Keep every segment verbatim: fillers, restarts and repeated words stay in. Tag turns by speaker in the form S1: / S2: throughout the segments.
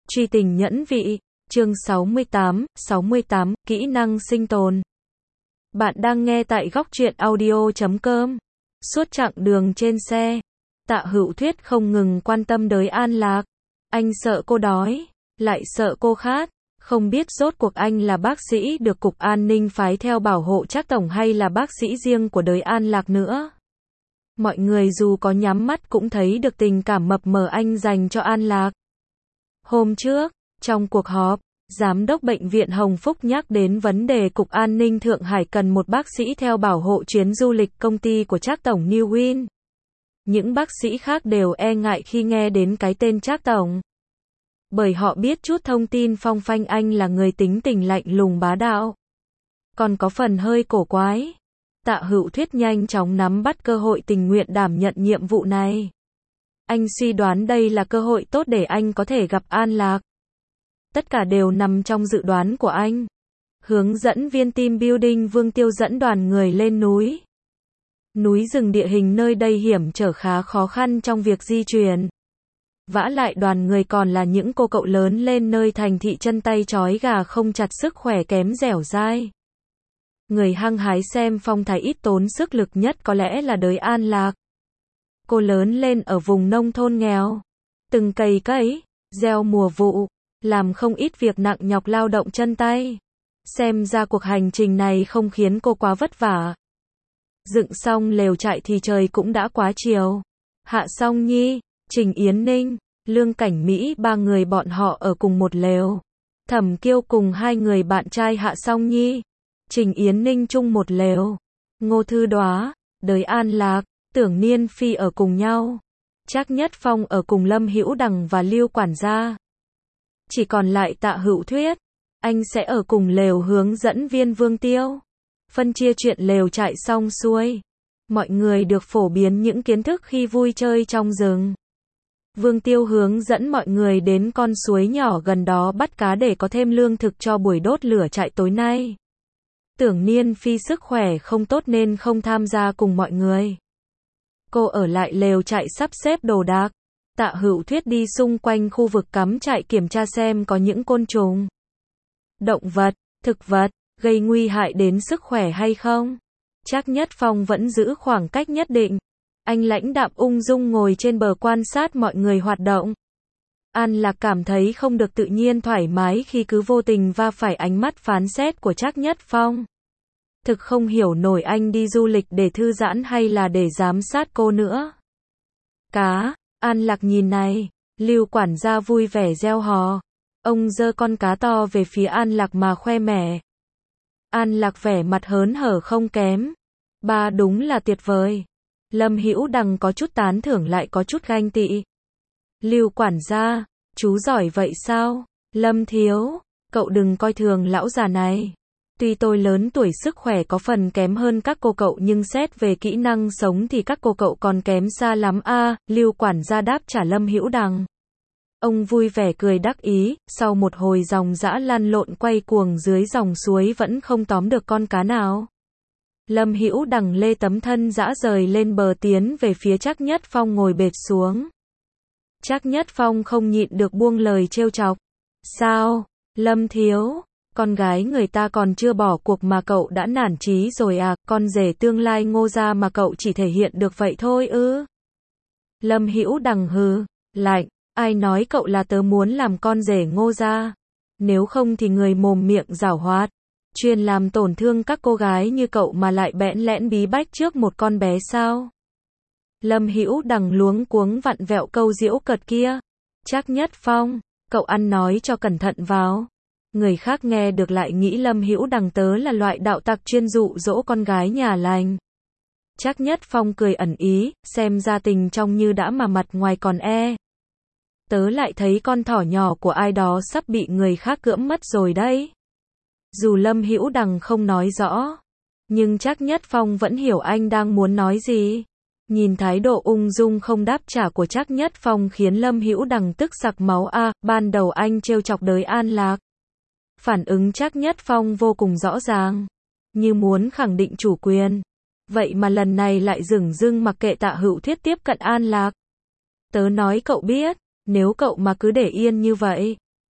S1: Truy tình nhẫn vị, chương sáu mươi tám, sáu mươi tám, kỹ năng sinh tồn. Bạn đang nghe tại góc truyện audio chấm com. Suốt chặng đường trên xe, Tạ Hữu Thuyết không ngừng quan tâm tới An Lạc. Anh sợ cô đói, lại sợ cô khát. Không biết rốt cuộc anh là bác sĩ được Cục An ninh phái theo bảo hộ Trác tổng hay là bác sĩ riêng của đời An Lạc nữa. Mọi người dù có nhắm mắt cũng thấy được tình cảm mập mờ anh dành cho An Lạc. Hôm trước, trong cuộc họp, Giám đốc Bệnh viện Hồng Phúc nhắc đến vấn đề Cục An ninh Thượng Hải cần một bác sĩ theo bảo hộ chuyến du lịch công ty của Trác tổng New Win. Những bác sĩ khác đều e ngại khi nghe đến cái tên Trác tổng. Bởi họ biết chút thông tin phong phanh anh là người tính tình lạnh lùng bá đạo. Còn có phần hơi cổ quái. Tạ Hữu Thuyết nhanh chóng nắm bắt cơ hội tình nguyện đảm nhận nhiệm vụ này. Anh suy đoán đây là cơ hội tốt để anh có thể gặp An Lạc. Tất cả đều nằm trong dự đoán của anh. Hướng dẫn viên team building Vương Tiêu dẫn đoàn người lên núi. Núi rừng địa hình nơi đây hiểm trở khá khó khăn trong việc di chuyển. Vả lại đoàn người còn là những cô cậu lớn lên nơi thành thị chân tay trói gà không chặt, sức khỏe kém dẻo dai. Người hăng hái xem phong thái ít tốn sức lực nhất có lẽ là đời An Lạc. Cô lớn lên ở vùng nông thôn nghèo. Từng cày cấy, gieo mùa vụ, làm không ít việc nặng nhọc lao động chân tay. Xem ra cuộc hành trình này không khiến cô quá vất vả. Dựng xong lều trại thì trời cũng đã quá chiều. Hạ Song Nhi, Trình Yến Ninh, Lương Cảnh Mỹ ba người bọn họ ở cùng một lều. Thẩm Kiêu cùng hai người bạn trai Hạ Song Nhi, Trình Yến Ninh chung một lều. Ngô Thư Đóa, đời An Lạc, Tưởng Niên Phi ở cùng nhau. Trác Nhất Phong ở cùng Lâm Hữu Đằng và Lưu quản gia. Chỉ còn lại Tạ Hữu Thuyết. Anh sẽ ở cùng lều hướng dẫn viên Vương Tiêu. Phân chia chuyện lều trại xong xuôi. Mọi người được phổ biến những kiến thức khi vui chơi trong rừng. Vương Tiêu hướng dẫn mọi người đến con suối nhỏ gần đó bắt cá để có thêm lương thực cho buổi đốt lửa trại tối nay. Tưởng Niên Phi sức khỏe không tốt nên không tham gia cùng mọi người. Cô ở lại lều trại sắp xếp đồ đạc. Tạ Hữu Thuyết đi xung quanh khu vực cắm trại kiểm tra xem có những côn trùng, động vật, thực vật gây nguy hại đến sức khỏe hay không. Trác Nhất Phong vẫn giữ khoảng cách nhất định. Anh lãnh đạm ung dung ngồi trên bờ quan sát mọi người hoạt động. An Lạc cảm thấy không được tự nhiên thoải mái khi cứ vô tình va phải ánh mắt phán xét của Trác Nhất Phong. Thực không hiểu nổi anh đi du lịch để thư giãn hay là để giám sát cô nữa. Cá, An Lạc nhìn này, Lưu quản gia vui vẻ reo hò. Ông giơ con cá to về phía An Lạc mà khoe mẽ. An Lạc vẻ mặt hớn hở không kém. Ba đúng là tuyệt vời. Lâm Hữu Đằng có chút tán thưởng lại có chút ganh tị. Lưu quản gia, chú giỏi vậy sao? Lâm thiếu, cậu đừng coi thường lão già này. Tuy tôi lớn tuổi sức khỏe có phần kém hơn các cô cậu nhưng xét về kỹ năng sống thì các cô cậu còn kém xa lắm a. À, Lưu quản gia đáp trả Lâm Hữu Đằng. Ông vui vẻ cười đắc ý, sau một hồi dòng dã lăn lộn quay cuồng dưới dòng suối vẫn không tóm được con cá nào. Lâm Hữu Đằng lê tấm thân dã rời lên bờ tiến về phía Trác Nhất Phong ngồi bệt xuống. Trác Nhất Phong không nhịn được buông lời trêu chọc. Sao, Lâm thiếu, con gái người ta còn chưa bỏ cuộc mà cậu đã nản chí rồi à, con rể tương lai Ngô gia mà cậu chỉ thể hiện được vậy thôi ư? Lâm Hữu Đằng hừ, lạnh, ai nói cậu là tớ muốn làm con rể Ngô gia? Nếu không thì người mồm miệng giảo hoạt, chuyên làm tổn thương các cô gái như cậu mà lại bẽn lẽn bí bách trước một con bé sao? Lâm Hữu Đằng luống cuống vặn vẹo câu giễu cợt kia. Trác Nhất Phong, cậu ăn nói cho cẩn thận vào. Người khác nghe được lại nghĩ Lâm Hữu Đằng tớ là loại đạo tặc chuyên dụ dỗ con gái nhà lành. Trác Nhất Phong cười ẩn ý, xem ra tình trong như đã mà mặt ngoài còn e. Tớ lại thấy con thỏ nhỏ của ai đó sắp bị người khác cưỡng mất rồi đấy. Dù Lâm Hữu Đằng không nói rõ, nhưng Trác Nhất Phong vẫn hiểu anh đang muốn nói gì. Nhìn thái độ ung dung không đáp trả của Trác Nhất Phong khiến Lâm Hữu Đằng tức sặc máu a. À, ban đầu anh trêu chọc đới An Lạc. Phản ứng Trác Nhất Phong vô cùng rõ ràng, như muốn khẳng định chủ quyền. Vậy mà lần này lại dửng dưng mặc kệ Tạ Hữu Thuyết tiếp cận An Lạc. Tớ nói cậu biết, nếu cậu mà cứ để yên như vậy,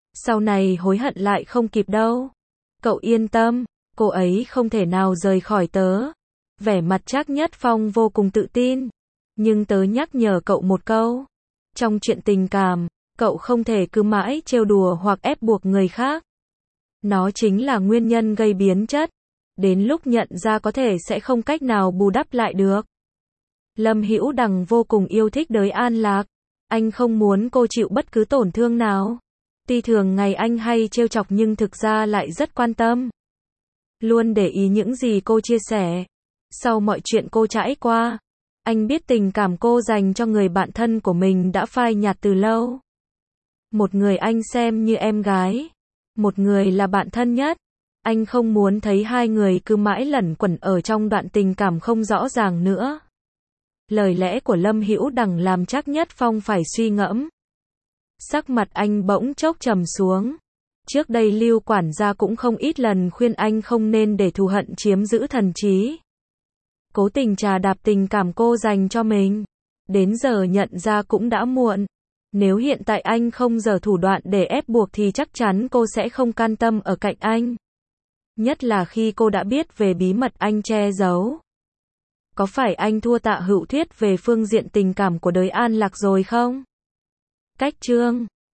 S1: Sau này hối hận lại không kịp đâu. Cậu yên tâm, cô ấy không thể nào rời khỏi tớ. Vẻ mặt Trác Nhất Phong vô cùng tự tin. Nhưng tớ nhắc nhở cậu một câu. Trong chuyện tình cảm, cậu không thể cứ mãi trêu đùa hoặc ép buộc người khác. Nó chính là nguyên nhân gây biến chất. Đến lúc nhận ra có thể sẽ không cách nào bù đắp lại được. Lâm Hữu Đằng vô cùng yêu thích Đới An Lạc. Anh không muốn cô chịu bất cứ tổn thương nào. Tuy thường ngày anh hay trêu chọc nhưng thực ra lại rất quan tâm. Luôn để ý những gì cô chia sẻ. Sau mọi chuyện cô trải qua, anh biết tình cảm cô dành cho người bạn thân của mình đã phai nhạt từ lâu. Một người anh xem như em gái, một người là bạn thân nhất. Anh không muốn thấy hai người cứ mãi lẩn quẩn ở trong đoạn tình cảm không rõ ràng nữa. Lời lẽ của Lâm Hữu Đằng làm Trác Nhất Phong phải suy ngẫm. Sắc mặt anh bỗng chốc trầm xuống. Trước đây Lưu quản gia cũng không ít lần khuyên anh không nên để thù hận chiếm giữ thần trí. Cố tình trà đạp tình cảm cô dành cho mình. Đến giờ nhận ra cũng đã muộn. Nếu hiện tại anh không giở thủ đoạn để ép buộc thì chắc chắn cô sẽ không can tâm ở cạnh anh. Nhất là khi cô đã biết về bí mật anh che giấu. Có phải anh thua Tạ Hữu Thuyết về phương diện tình cảm của Đới An Lạc rồi không? Cách chương